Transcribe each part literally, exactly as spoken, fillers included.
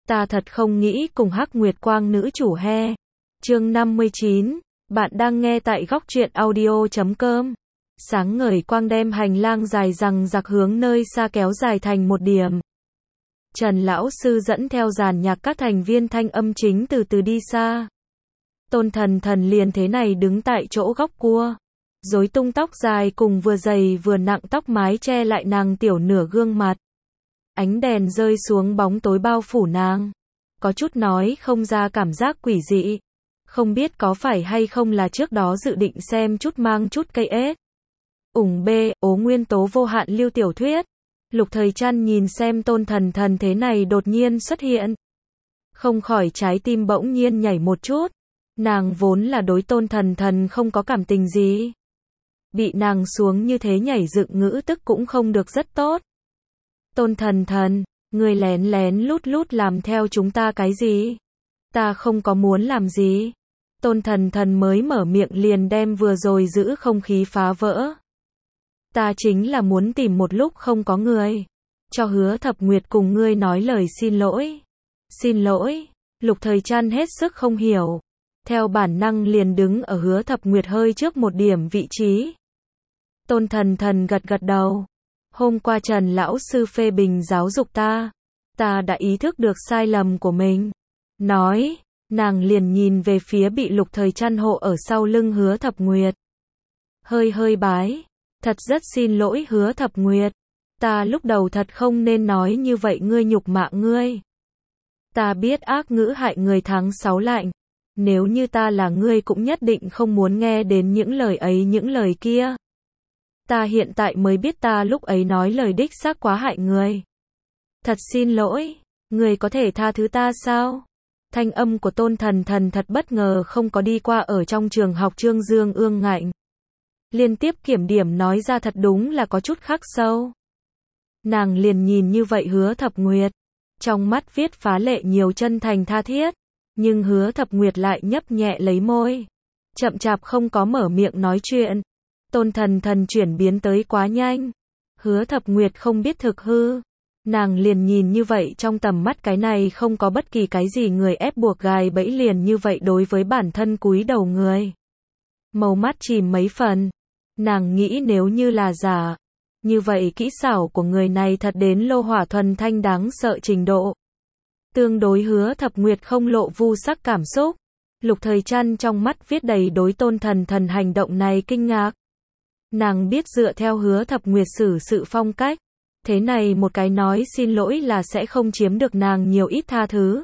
Ta thật không nghĩ cùng Hắc Nguyệt Quang nữ chủ he. Chương năm mươi chín, bạn đang nghe tại góc truyện audio chấm com. Sáng ngời quang đem hành lang dài rằng giặc hướng nơi xa kéo dài thành một điểm. Trần lão sư dẫn theo dàn nhạc các thành viên thanh âm chính từ từ đi xa. Tôn Thần Thần liền thế này đứng tại chỗ góc cua, rối tung tóc dài cùng vừa dày vừa nặng tóc mái che lại nàng tiểu nửa gương mặt. Ánh đèn rơi xuống bóng tối bao phủ nàng, có chút nói không ra cảm giác quỷ dị. Không biết có phải hay không là trước đó dự định xem chút mang chút cây ếch. Ủng bê, ố nguyên tố vô hạn lưu tiểu thuyết. Lục Thời Trăn nhìn xem Tôn Thần Thần thế này đột nhiên xuất hiện, không khỏi trái tim bỗng nhiên nhảy một chút. Nàng vốn là đối Tôn Thần Thần không có cảm tình gì, bị nàng xuống như thế nhảy dựng ngữ tức cũng không được rất tốt. Tôn Thần Thần, người lén lén lút lút làm theo chúng ta cái gì? Ta không có muốn làm gì. Tôn Thần Thần mới mở miệng liền đem vừa rồi giữ không khí phá vỡ. Ta chính là muốn tìm một lúc không có người, cho Hứa Thập Nguyệt cùng ngươi nói lời xin lỗi. Xin lỗi? Lục Thời Trăn hết sức không hiểu, theo bản năng liền đứng ở Hứa Thập Nguyệt hơi trước một điểm vị trí. Tôn Thần Thần gật gật đầu. Hôm qua Trần lão sư phê bình giáo dục ta, ta đã ý thức được sai lầm của mình. Nói, nàng liền nhìn về phía bị Lục Thời Trăn hộ ở sau lưng Hứa Thập Nguyệt. Hơi hơi bái, thật rất xin lỗi Hứa Thập Nguyệt. Ta lúc đầu thật không nên nói như vậy, ngươi nhục mạ ngươi. Ta biết ác ngữ hại người tháng sáu lạnh. Nếu như ta là ngươi cũng nhất định không muốn nghe đến những lời ấy những lời kia. Ta hiện tại mới biết ta lúc ấy nói lời đích xác quá hại người. Thật xin lỗi, người có thể tha thứ ta sao? Thanh âm của Tôn Thần Thần thật bất ngờ không có đi qua ở trong trường học Trương Dương ương ngạnh. Liên tiếp kiểm điểm nói ra thật đúng là có chút khắc sâu. Nàng liền nhìn như vậy Hứa Thập Nguyệt, trong mắt viết phá lệ nhiều chân thành tha thiết, nhưng Hứa Thập Nguyệt lại nhấp nhẹ lấy môi, chậm chạp không có mở miệng nói chuyện. Tôn Thần Thần chuyển biến tới quá nhanh. Hứa Thập Nguyệt không biết thực hư, nàng liền nhìn như vậy trong tầm mắt cái này không có bất kỳ cái gì người ép buộc gài bẫy liền như vậy đối với bản thân cúi đầu người. Màu mắt chìm mấy phần, nàng nghĩ nếu như là giả, như vậy kỹ xảo của người này thật đến lô hỏa thuần thanh đáng sợ trình độ. Tương đối Hứa Thập Nguyệt không lộ vu sắc cảm xúc. Lục Thời Trăn trong mắt viết đầy đối Tôn Thần Thần hành động này kinh ngạc. Nàng biết dựa theo Hứa Thập Nguyệt xử sự phong cách, thế này một cái nói xin lỗi là sẽ không chiếm được nàng nhiều ít tha thứ.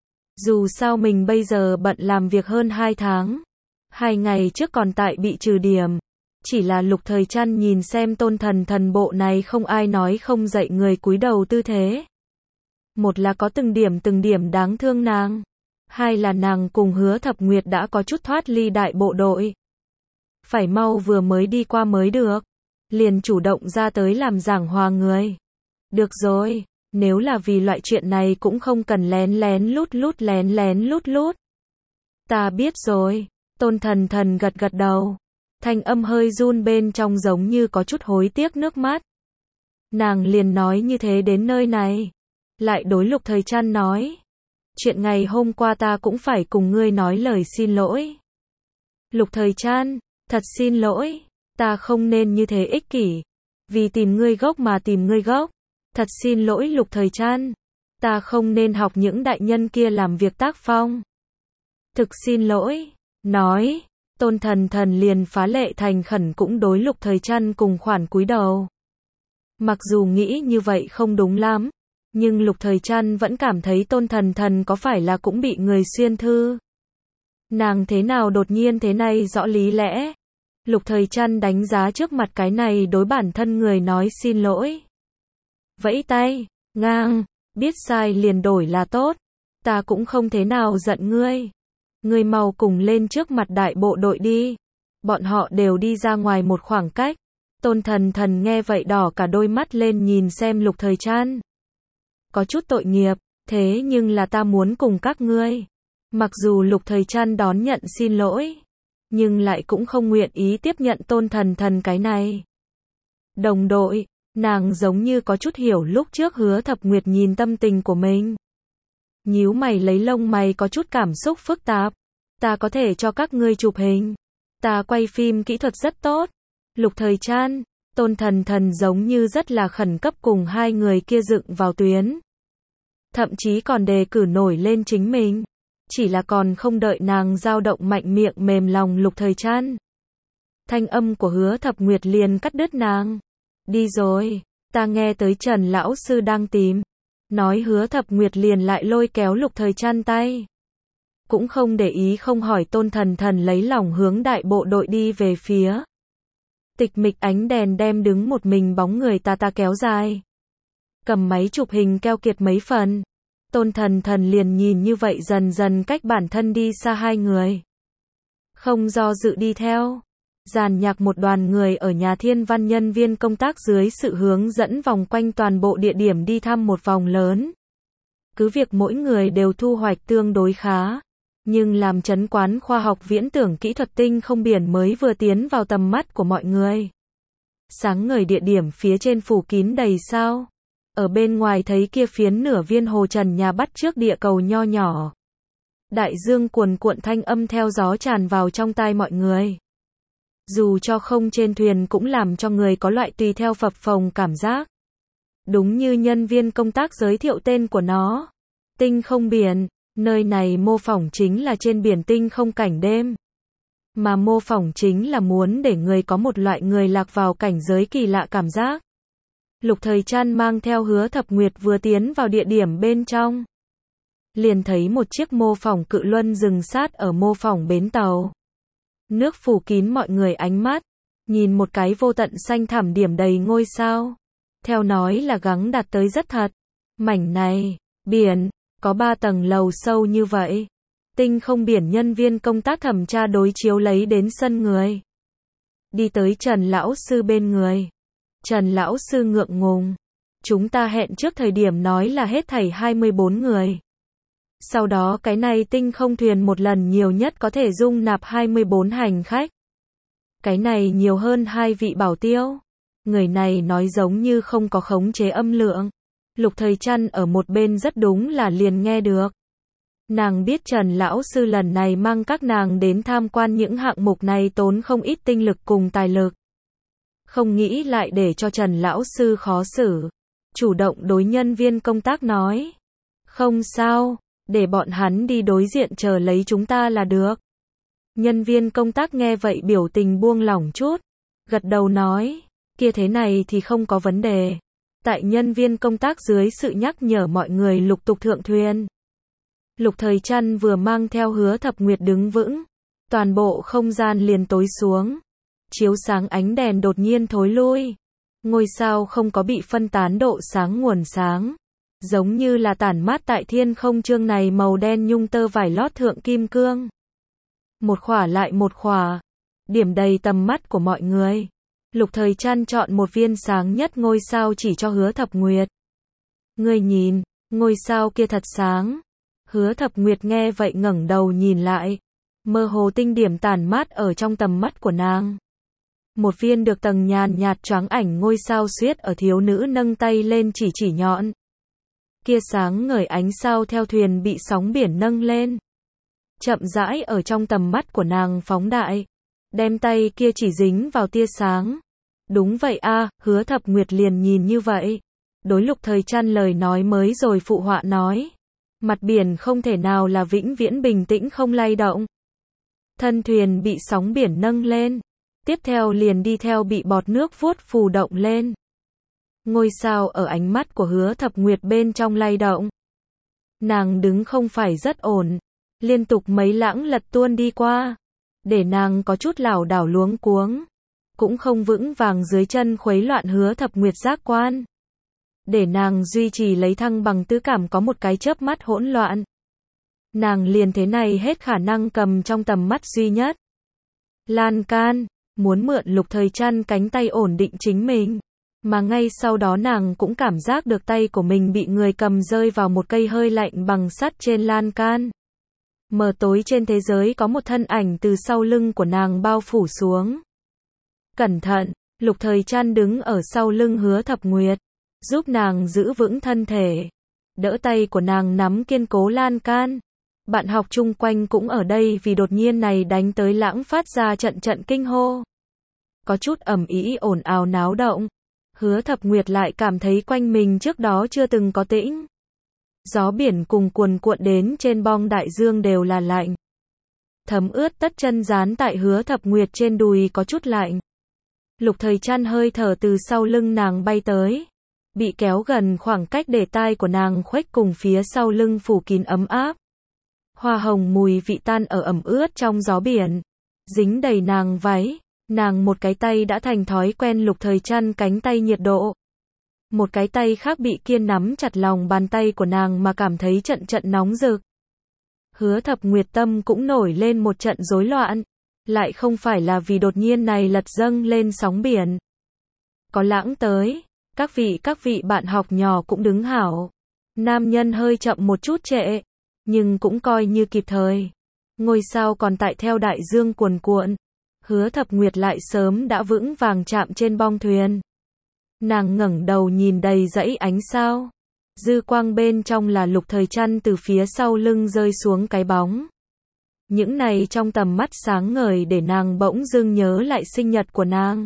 Dù sao mình bây giờ bận làm việc hơn hai tháng, hai ngày trước còn tại bị trừ điểm. Chỉ là Lục Thời Trăn nhìn xem Tôn Thần Thần bộ này không ai nói không dậy người cúi đầu tư thế. Một là có từng điểm từng điểm đáng thương nàng, hai là nàng cùng Hứa Thập Nguyệt đã có chút thoát ly đại bộ đội. Phải mau vừa mới đi qua mới được, liền chủ động ra tới làm giảng hòa người. Được rồi, nếu là vì loại chuyện này cũng không cần lén lén lút lút lén lén lút lút. Ta biết rồi. Tôn Thần Thần gật gật đầu, thanh âm hơi run bên trong giống như có chút hối tiếc nước mắt. Nàng liền nói như thế đến nơi này, lại đối Lục Thời Trăn nói, chuyện ngày hôm qua ta cũng phải cùng ngươi nói lời xin lỗi. Lục Thời Trăn, thật xin lỗi, ta không nên như thế ích kỷ, vì tìm ngươi gốc mà tìm ngươi gốc. Thật xin lỗi Lục Thời Trăn, ta không nên học những đại nhân kia làm việc tác phong. Thực xin lỗi. Nói, Tôn Thần Thần liền phá lệ thành khẩn cũng đối Lục Thời Trăn cùng khoản cúi đầu. Mặc dù nghĩ như vậy không đúng lắm, nhưng Lục Thời Trăn vẫn cảm thấy Tôn Thần Thần có phải là cũng bị người xuyên thư. Nàng thế nào đột nhiên thế này rõ lý lẽ. Lục Thời Trăn đánh giá trước mặt cái này đối bản thân người nói xin lỗi. Vẫy tay, ngang, biết sai liền đổi là tốt. Ta cũng không thế nào giận ngươi. Ngươi mau cùng lên trước mặt đại bộ đội đi. Bọn họ đều đi ra ngoài một khoảng cách. Tôn Thần Thần nghe vậy đỏ cả đôi mắt lên nhìn xem Lục Thời Trăn. Có chút tội nghiệp, thế nhưng là ta muốn cùng các ngươi. Mặc dù Lục Thời Trăn đón nhận xin lỗi, nhưng lại cũng không nguyện ý tiếp nhận Tôn Thần Thần cái này. Đồng đội, nàng giống như có chút hiểu lúc trước Hứa Thập Nguyệt nhìn tâm tình của mình. Nhíu mày lấy lông mày có chút cảm xúc phức tạp. Ta có thể cho các ngươi chụp hình. Ta quay phim kỹ thuật rất tốt. Lục Thời Trăn, Tôn Thần Thần giống như rất là khẩn cấp cùng hai người kia dựng vào tuyến. Thậm chí còn đề cử nổi lên chính mình. Chỉ là còn không đợi nàng dao động mạnh miệng mềm lòng Lục Thời Trăn. Thanh âm của Hứa Thập Nguyệt liền cắt đứt nàng. Đi rồi, ta nghe tới Trần lão sư đang tìm. Nói Hứa Thập Nguyệt liền lại lôi kéo Lục Thời Trăn tay. Cũng không để ý không hỏi Tôn Thần Thần lấy lòng hướng đại bộ đội đi về phía. Tịch mịch ánh đèn đem đứng một mình bóng người ta ta kéo dài. Cầm máy chụp hình keo kiệt mấy phần. Tôn Thần Thần liền nhìn như vậy dần dần cách bản thân đi xa hai người. Không do dự đi theo. Dàn nhạc một đoàn người ở nhà Thiên Văn nhân viên công tác dưới sự hướng dẫn vòng quanh toàn bộ địa điểm đi thăm một vòng lớn. Cứ việc mỗi người đều thu hoạch tương đối khá. Nhưng làm trấn quán khoa học viễn tưởng kỹ thuật tinh không biển mới vừa tiến vào tầm mắt của mọi người. Sáng ngời địa điểm phía trên phủ kín đầy sao. Ở bên ngoài thấy kia phiến nửa viên hồ trần nhà bắt trước địa cầu nho nhỏ. Đại dương cuồn cuộn thanh âm theo gió tràn vào trong tai mọi người. Dù cho không trên thuyền cũng làm cho người có loại tùy theo phập phồng cảm giác. Đúng như nhân viên công tác giới thiệu tên của nó. Tinh không biển. Nơi này mô phỏng chính là trên biển tinh không cảnh đêm. Mà mô phỏng chính là muốn để người có một loại người lạc vào cảnh giới kỳ lạ cảm giác. Lục Thời Trăn mang theo Hứa Thập Nguyệt vừa tiến vào địa điểm bên trong. Liền thấy một chiếc mô phỏng cự luân dừng sát ở mô phỏng bến tàu. Nước phủ kín mọi người ánh mắt. Nhìn một cái vô tận xanh thẳm điểm đầy ngôi sao. Theo nói là gắng đạt tới rất thật. Mảnh này, biển. Có ba tầng lầu sâu như vậy. Tinh không biển nhân viên công tác thẩm tra đối chiếu lấy đến sân người. Đi tới Trần lão sư bên người. Trần lão sư ngượng ngùng. Chúng ta hẹn trước thời điểm nói là hết thảy hai mươi bốn người. Sau đó cái này tinh không thuyền một lần nhiều nhất có thể dung nạp hai mươi bốn hành khách. Cái này nhiều hơn hai vị bảo tiêu. Người này nói giống như không có khống chế âm lượng. Lục Thời Trăn ở một bên rất đúng là liền nghe được. Nàng biết Trần lão sư lần này mang các nàng đến tham quan những hạng mục này tốn không ít tinh lực cùng tài lực. Không nghĩ lại để cho Trần lão sư khó xử. Chủ động đối nhân viên công tác nói. Không sao, để bọn hắn đi đối diện chờ lấy chúng ta là được. Nhân viên công tác nghe vậy biểu tình buông lỏng chút. Gật đầu nói, kia thế này thì không có vấn đề. Tại nhân viên công tác dưới sự nhắc nhở mọi người lục tục thượng thuyền. Lục Thời Trăn vừa mang theo Hứa Thập Nguyệt đứng vững. Toàn bộ không gian liền tối xuống. Chiếu sáng ánh đèn đột nhiên thối lui. Ngôi sao không có bị phân tán độ sáng nguồn sáng. Giống như là tản mát tại thiên không chương này màu đen nhung tơ vải lót thượng kim cương. Một khỏa lại một khỏa. Điểm đầy tầm mắt của mọi người. Lục Thời Trăn chọn một viên sáng nhất ngôi sao chỉ cho Hứa Thập Nguyệt. Ngươi nhìn, ngôi sao kia thật sáng. Hứa Thập Nguyệt nghe vậy ngẩng đầu nhìn lại. Mơ hồ tinh điểm tản mát ở trong tầm mắt của nàng. Một viên được tầng nhàn nhạt choáng ảnh ngôi sao xuyết ở thiếu nữ nâng tay lên chỉ chỉ nhọn. Kia sáng ngời ánh sao theo thuyền bị sóng biển nâng lên. Chậm rãi ở trong tầm mắt của nàng phóng đại. Đem tay kia chỉ dính vào tia sáng. Đúng vậy a, à, Hứa Thập Nguyệt liền nhìn như vậy. Đối Lục Thời Trăn lời nói mới rồi phụ họa nói. Mặt biển không thể nào là vĩnh viễn bình tĩnh không lay động. Thân thuyền bị sóng biển nâng lên. Tiếp theo liền đi theo bị bọt nước vuốt phù động lên. Ngôi sao ở ánh mắt của Hứa Thập Nguyệt bên trong lay động. Nàng đứng không phải rất ổn. Liên tục mấy lãng lật tuôn đi qua. Để nàng có chút lảo đảo luống cuống. Cũng không vững vàng dưới chân khuấy loạn Hứa Thập Nguyệt giác quan. Để nàng duy trì lấy thăng bằng tứ cảm có một cái chớp mắt hỗn loạn. Nàng liền thế này hết khả năng cầm trong tầm mắt duy nhất. Lan can, muốn mượn Lục Thời Trăn cánh tay ổn định chính mình. Mà ngay sau đó nàng cũng cảm giác được tay của mình bị người cầm rơi vào một cây hơi lạnh bằng sắt trên lan can. Mờ tối trên thế giới có một thân ảnh từ sau lưng của nàng bao phủ xuống. Cẩn thận, Lục Thời Trăn đứng ở sau lưng Hứa Thập Nguyệt, giúp nàng giữ vững thân thể. đỡ tay của nàng nắm kiên cố lan can. Bạn học chung quanh cũng ở đây vì đột nhiên này đánh tới lãng phát ra trận trận kinh hô. Có chút ầm ĩ ồn ào náo động. Hứa Thập Nguyệt lại cảm thấy quanh mình trước đó chưa từng có tĩnh. Gió biển cùng cuồn cuộn đến trên bong đại dương đều là lạnh. Thấm ướt tất chân dán tại Hứa Thập Nguyệt trên đùi có chút lạnh. Lục Thời Trăn hơi thở từ sau lưng nàng bay tới. Bị kéo gần khoảng cách để tai của nàng khuếch cùng phía sau lưng phủ kín ấm áp. Hoa hồng mùi vị tan ở ẩm ướt trong gió biển. Dính đầy nàng váy. Nàng một cái tay đã thành thói quen Lục Thời Trăn cánh tay nhiệt độ. Một cái tay khác bị kiên nắm chặt lòng bàn tay của nàng mà cảm thấy trận trận nóng rực. Hứa Thập Nguyệt tâm cũng nổi lên một trận rối loạn. Lại không phải là vì đột nhiên này lật dâng lên sóng biển. Có lãng tới. Các vị các vị bạn học nhỏ cũng đứng hảo. Nam nhân hơi chậm một chút trễ. Nhưng cũng coi như kịp thời. Ngôi sao còn tại theo đại dương cuồn cuộn. Hứa Thập Nguyệt lại sớm đã vững vàng chạm trên bong thuyền. Nàng ngẩng đầu nhìn đầy dãy ánh sao. Dư quang bên trong là Lục Thời Trăn từ phía sau lưng rơi xuống cái bóng. Những này trong tầm mắt sáng ngời để nàng bỗng dưng nhớ lại sinh nhật của nàng.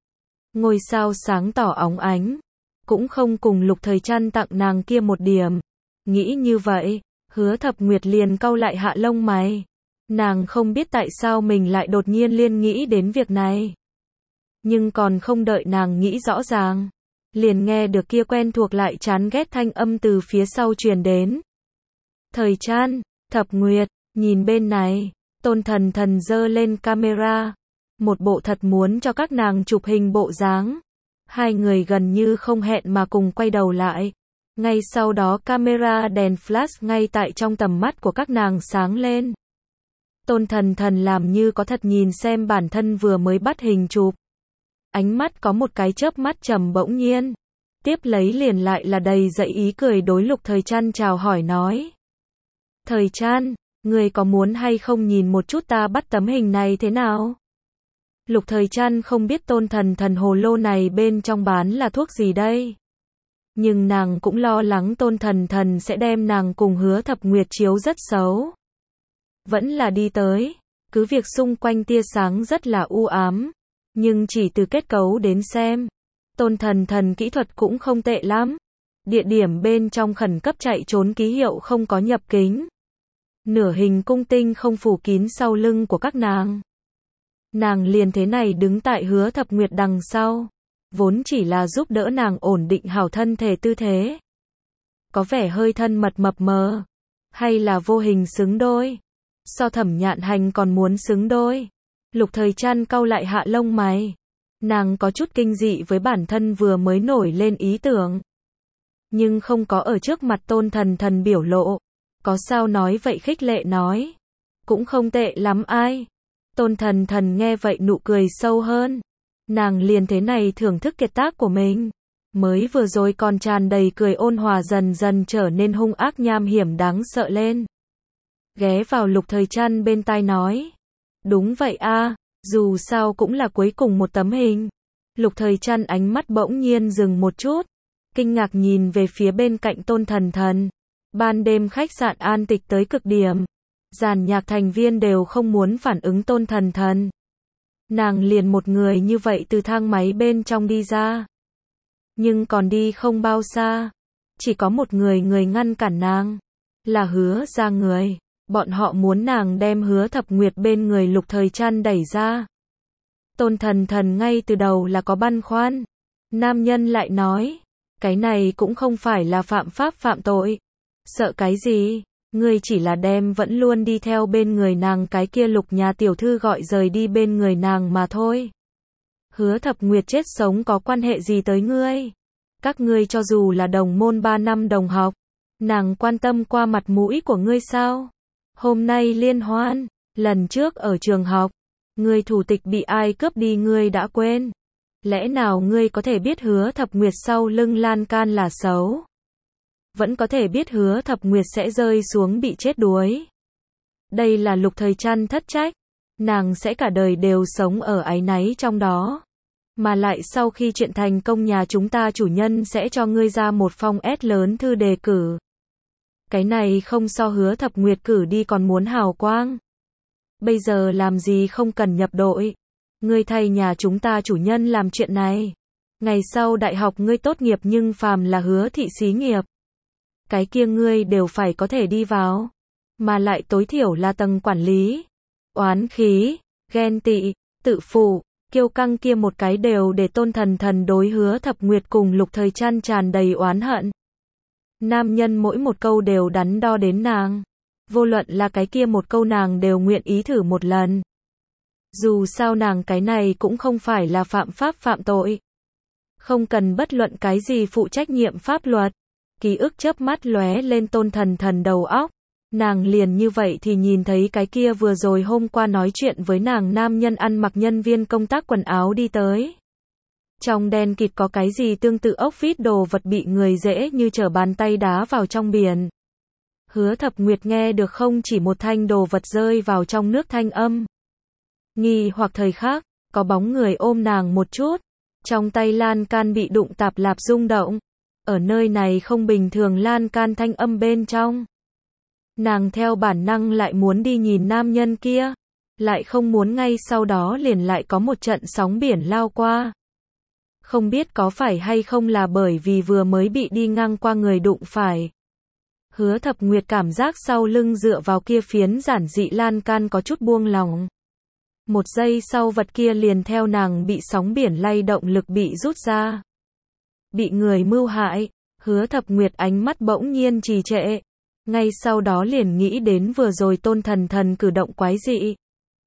Ngôi sao sáng tỏ óng ánh. Cũng không cùng Lục Thời Trăn tặng nàng kia một điểm. Nghĩ như vậy, Hứa Thập Nguyệt liền cau lại hạ lông mày. Nàng không biết tại sao mình lại đột nhiên liên nghĩ đến việc này. Nhưng còn không đợi nàng nghĩ rõ ràng. Liền nghe được kia quen thuộc lại chán ghét thanh âm từ phía sau truyền đến. Thời Trăn, Thập Nguyệt, nhìn bên này. Tôn Thần Thần giơ lên camera. Một bộ thật muốn cho các nàng chụp hình bộ dáng. Hai người gần như không hẹn mà cùng quay đầu lại. Ngay sau đó camera đèn flash ngay tại trong tầm mắt của các nàng sáng lên. Tôn Thần Thần làm như có thật nhìn xem bản thân vừa mới bắt hình chụp. Ánh mắt có một cái chớp mắt trầm bỗng nhiên. Tiếp lấy liền lại là đầy dậy ý cười đối Lục Thời Trăn chào hỏi nói. Thời Trăn, người có muốn hay không nhìn một chút ta bắt tấm hình này thế nào? Lục Thời Trăn không biết Tôn Thần Thần hồ lô này bên trong bán là thuốc gì đây. Nhưng nàng cũng lo lắng Tôn Thần Thần sẽ đem nàng cùng Hứa Thập Nguyệt chiếu rất xấu. Vẫn là đi tới. Cứ việc xung quanh tia sáng rất là u ám. Nhưng chỉ từ kết cấu đến xem. Tôn Thần Thần kỹ thuật cũng không tệ lắm. Địa điểm bên trong khẩn cấp chạy trốn ký hiệu không có nhập kính. Nửa hình cung tinh không phủ kín sau lưng của các nàng. Nàng liền thế này đứng tại Hứa Thập Nguyệt đằng sau. Vốn chỉ là giúp đỡ nàng ổn định hảo thân thể tư thế. Có vẻ hơi thân mật mập mờ. Hay là vô hình xứng đôi. So Thẩm Nhạn Hành còn muốn xứng đôi. Lục Thời Trăn cau lại hạ lông mày. Nàng có chút kinh dị với bản thân vừa mới nổi lên ý tưởng. Nhưng không có ở trước mặt Tôn Thần Thần biểu lộ. Có sao nói vậy khích lệ nói. Cũng không tệ lắm ai. Tôn Thần Thần nghe vậy nụ cười sâu hơn. Nàng liền thế này thưởng thức kiệt tác của mình. Mới vừa rồi còn tràn đầy cười ôn hòa dần dần trở nên hung ác nham hiểm đáng sợ lên. Ghé vào Lục Thời Trăn bên tai nói. Đúng vậy a, dù sao cũng là cuối cùng một tấm hình. Lục Thời Trăn ánh mắt bỗng nhiên dừng một chút. Kinh ngạc nhìn về phía bên cạnh Tôn Thần Thần. Ban đêm khách sạn an tịch tới cực điểm. Dàn nhạc thành viên đều không muốn phản ứng Tôn Thần Thần. Nàng liền một người như vậy từ thang máy bên trong đi ra. Nhưng còn đi không bao xa. Chỉ có một người người ngăn cản nàng. Là Hứa ra người. Bọn họ muốn nàng đem Hứa Thập Nguyệt bên người Lục Thời Trăn đẩy ra. Tôn Thần Thần ngay từ đầu là có băn khoăn. Nam nhân lại nói. Cái này cũng không phải là phạm pháp phạm tội. Sợ cái gì? Ngươi chỉ là đem vẫn luôn đi theo bên người nàng cái kia Lục nhà tiểu thư gọi rời đi bên người nàng mà thôi. Hứa Thập Nguyệt chết sống có quan hệ gì tới ngươi? Các ngươi cho dù là đồng môn ba năm đồng học. Nàng quan tâm qua mặt mũi của ngươi sao? Hôm nay liên hoan. Lần trước ở trường học. Ngươi thủ tịch bị ai cướp đi ngươi đã quên. Lẽ nào ngươi có thể biết Hứa Thập Nguyệt sau lưng lan can là xấu? Vẫn có thể biết Hứa Thập Nguyệt sẽ rơi xuống bị chết đuối. Đây là Lục Thời Trăn thất trách. Nàng sẽ cả đời đều sống ở áy náy trong đó. Mà lại sau khi chuyện thành công nhà chúng ta chủ nhân sẽ cho ngươi ra một phong S lớn thư đề cử. Cái này không so Hứa Thập Nguyệt cử đi còn muốn hào quang. Bây giờ làm gì không cần nhập đội. Ngươi thay nhà chúng ta chủ nhân làm chuyện này. Ngày sau đại học ngươi tốt nghiệp nhưng phàm là Hứa thị xí nghiệp. Cái kia ngươi đều phải có thể đi vào. Mà lại tối thiểu là tầng quản lý. Oán khí, ghen tị, tự phụ, kiêu căng kia một cái đều để Tôn Thần Thần đối Hứa Thập Nguyệt cùng Lục Thời Trăn tràn đầy oán hận. Nam nhân mỗi một câu đều đắn đo đến nàng. Vô luận là cái kia một câu nàng đều nguyện ý thử một lần. Dù sao nàng cái này cũng không phải là phạm pháp phạm tội. Không cần bất luận cái gì phụ trách nhiệm pháp luật. Ký ức chớp mắt lóe lên Tôn Thần Thần đầu óc. Nàng liền như vậy thì nhìn thấy cái kia vừa rồi hôm qua nói chuyện với nàng nam nhân ăn mặc nhân viên công tác quần áo đi tới. Trong đen kịt có cái gì tương tự ốc vít đồ vật bị người dễ như trở bàn tay đá vào trong biển. Hứa Thập Nguyệt nghe được không chỉ một thanh đồ vật rơi vào trong nước thanh âm. Nghi hoặc thời khắc, có bóng người ôm nàng một chút. Trong tay lan can bị đụng tạp lạp rung động. Ở nơi này không bình thường lan can thanh âm bên trong. Nàng theo bản năng lại muốn đi nhìn nam nhân kia. Lại không muốn ngay sau đó liền lại có một trận sóng biển lao qua. Không biết có phải hay không là bởi vì vừa mới bị đi ngang qua người đụng phải. Hứa Thập Nguyệt cảm giác sau lưng dựa vào kia phiến giản dị lan can có chút buông lỏng. Một giây sau vật kia liền theo nàng bị sóng biển lay động lực bị rút ra. Bị người mưu hại, Hứa Thập Nguyệt ánh mắt bỗng nhiên trì trệ. Ngay sau đó liền nghĩ đến vừa rồi Tôn Thần Thần cử động quái dị.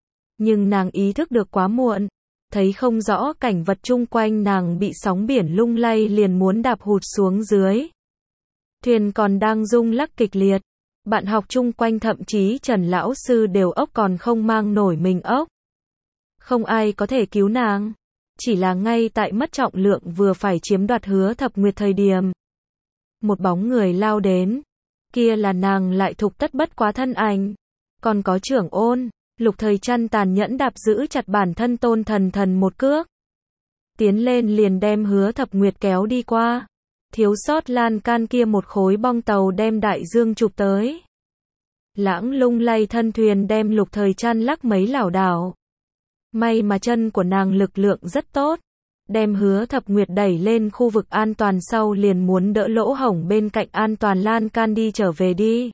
Nhưng nàng ý thức được quá muộn. Thấy không rõ cảnh vật chung quanh nàng bị sóng biển lung lay liền muốn đạp hụt xuống dưới. Thuyền còn đang rung lắc kịch liệt. Bạn học chung quanh thậm chí Trần lão sư đều ốc còn không mang nổi mình ốc. Không ai có thể cứu nàng. Chỉ là ngay tại mất trọng lượng vừa phải chiếm đoạt Hứa Thập Nguyệt thời điểm. Một bóng người lao đến. Kia là nàng lại thục tất bất quá thân ảnh. Còn có Trưởng Ôn. Lục Thời Trăn tàn nhẫn đạp giữ chặt bản thân Tôn Thần Thần một cước. Tiến lên liền đem Hứa Thập Nguyệt kéo đi qua. Thiếu sót lan can kia một khối bong tàu đem đại dương chụp tới. Lãng lung lay thân thuyền đem Lục Thời Trăn lắc mấy lảo đảo. May mà chân của nàng lực lượng rất tốt. Đem Hứa Thập Nguyệt đẩy lên khu vực an toàn sau liền muốn đỡ lỗ hổng bên cạnh an toàn lan can đi trở về đi.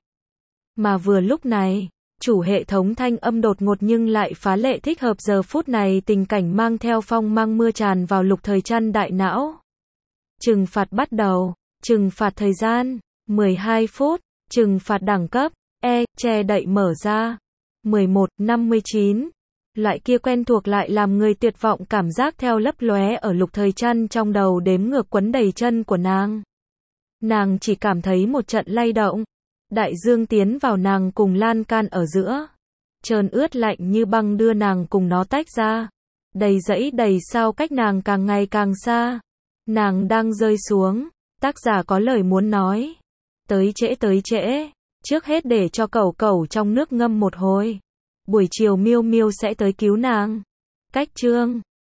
Mà vừa lúc này, chủ hệ thống thanh âm đột ngột nhưng lại phá lệ thích hợp giờ phút này tình cảnh mang theo phong mang mưa tràn vào Lục Thời Trăn đại não. Trừng phạt bắt đầu, trừng phạt thời gian, mười hai phút, trừng phạt đẳng cấp, E, che đậy mở ra, mười một năm mươi chín. Loại kia quen thuộc lại làm người tuyệt vọng cảm giác theo lấp lóe ở Lục Thời Trăn trong đầu đếm ngược quấn đầy chân của nàng. Nàng chỉ cảm thấy một trận lay động. Đại dương tiến vào nàng cùng lan can ở giữa. Trơn ướt lạnh như băng đưa nàng cùng nó tách ra. Đầy dẫy đầy sao cách nàng càng ngày càng xa. Nàng đang rơi xuống. Tác giả có lời muốn nói. Tới trễ tới trễ. Trước hết để cho cẩu cẩu trong nước ngâm một hồi. Buổi chiều Miêu Miêu sẽ tới cứu nàng. Cách chương